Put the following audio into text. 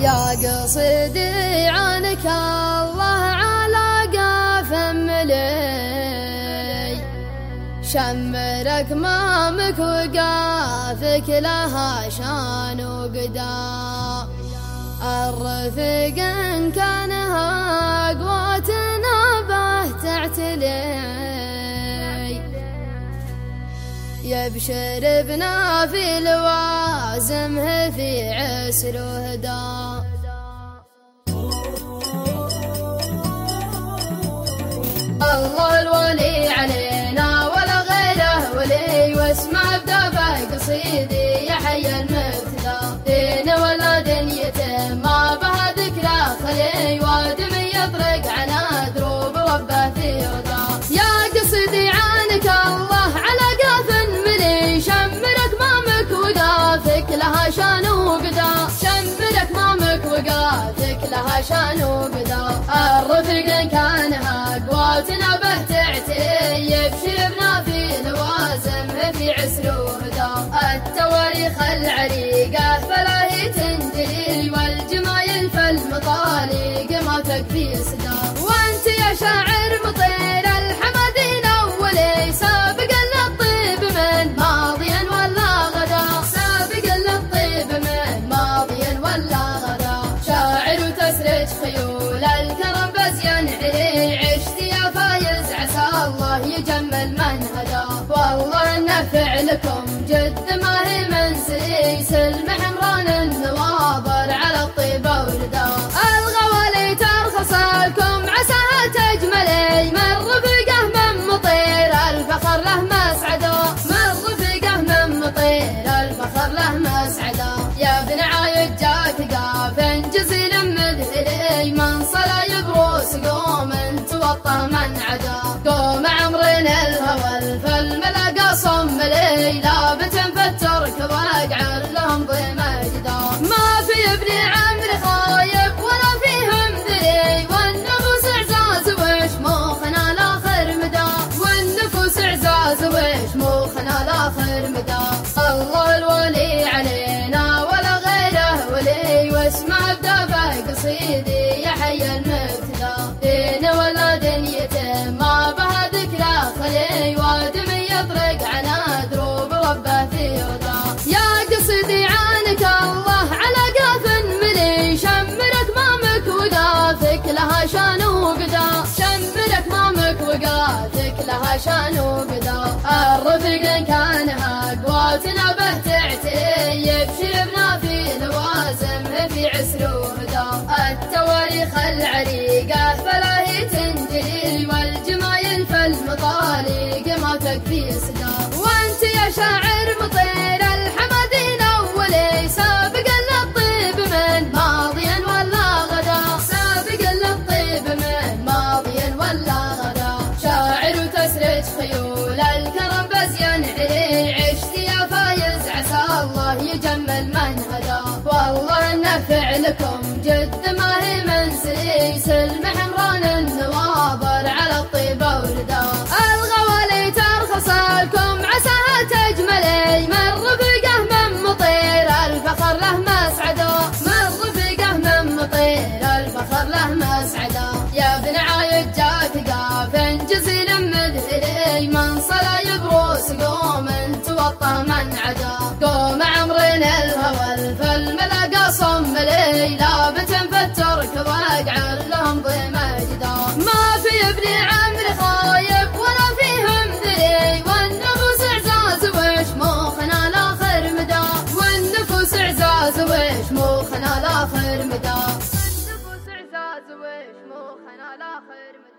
يا قصدي عنك الله على قاف ملي، شمرك مامك وقافك لها شان وقدا. الرفيق إن كانها قوتنا به تعتلي، يبشر ابنا في لوازمه في عسر وهدى. الله الولي علينا ولا غيره ولي، واسمع بدافع قصيدي يا حي المبتدى. دين ولا دنيته ما بها ذكرى خلي، ودمي يطرق على دروب ربه في رضا. يا قصيدي عنك الله على قاف ملي، شمرك مامك وقافك لها شان وقدا. شمرك مامك وقافك لها شان وقدا. الرفيق كانها قواتنا به تعتلي، يبشرنا في لوازمه في عسر وهدى. التواريخ العريقة فلا هي تنجلي، والجمايل فالمطالق ما تكفي صدا. وانت يا شاعر مطير الحمدين أولي، سابق للطيب من ماضيا ولا غدا. سابق للطيب من ماضيا ولا غدا. شاعر وتسرج خيول الكرم بس ينعلي، عشت يا فايز عسى الله يجمل من هدى. والله النفع لكم جد ما هي منسي، سلم حمران النواظر على الطيبة ولدا. الغوالي ترخص لكم عساها تجملي، من رفيقه من مطير الفخر له مسعده. من رفيقه من مطير الفخر له مسعده. يا ابن عايد جاك قاف جزيل مذهلي، من صلا يبروس قوم توطه من عدا. قوم عمرين الهوى فالملقى صم لي، لابت فترك واقعر لهم ضيم اجدا. ما في ابن عمرو خايب ولا فيهم ذري، والنفوس اعزاز وشموخنا لاخر مدى. والنفوس اعزاز وشموخنا لاخر مدى. الله الولي علينا ولا غيره ولي، واسمع بدافع قصيدي يا حي المبتدى. دين ولا دنيته ما بها ذكرى خلي، ودمي يطرق على دروب ربه في رضا. يا قصدي عنك الله على قاف ملي، شمرك مامك وقافك لها شان وقدا. شمرك مامك وقافك لها شان وقدا. الرفيق كانها قواتنا به تعتلي، يبشرنا في لوازمه في عسر وهدى. التواريخ العريقة فلا هي تنجلي، والجمايل فالمطالق ما تكفي صدا. وانت يا شاعر مطير الحمدين أولي، سابق للطيب من ماضيا ولا غدا. سابق للطيب من ماضيا ولا غدا. شاعر وتسرج خيول الكرم بس ينعلي، عشت يا فايز عسى الله يجمل من هدى. والله النفع لكم جد ما هي منسي، سلم حمران النواظر على الطيبة ولدا. الغوالي ترخص لكم عساها تجملي، من رفيقه من مطير الفخر له مسعده. من رفيقه من مطير الفخر له مسعده. يا ابن عايد جاك قاف جزيل مذهلي، من صلا يبروس قوم توطه من عدا. قوم عمرين الهوى فالملقى صم لي، لابت فترك واقعر لهم ضيم اجدا. ما في ابن عمرو خايب ولا فيهم ذري، والنفوس اعزاز وشموخنا لاخر مدى. والنفوس اعزاز وشموخنا لاخر مدى. والنفوس اعزاز وشموخنا لاخر مدى.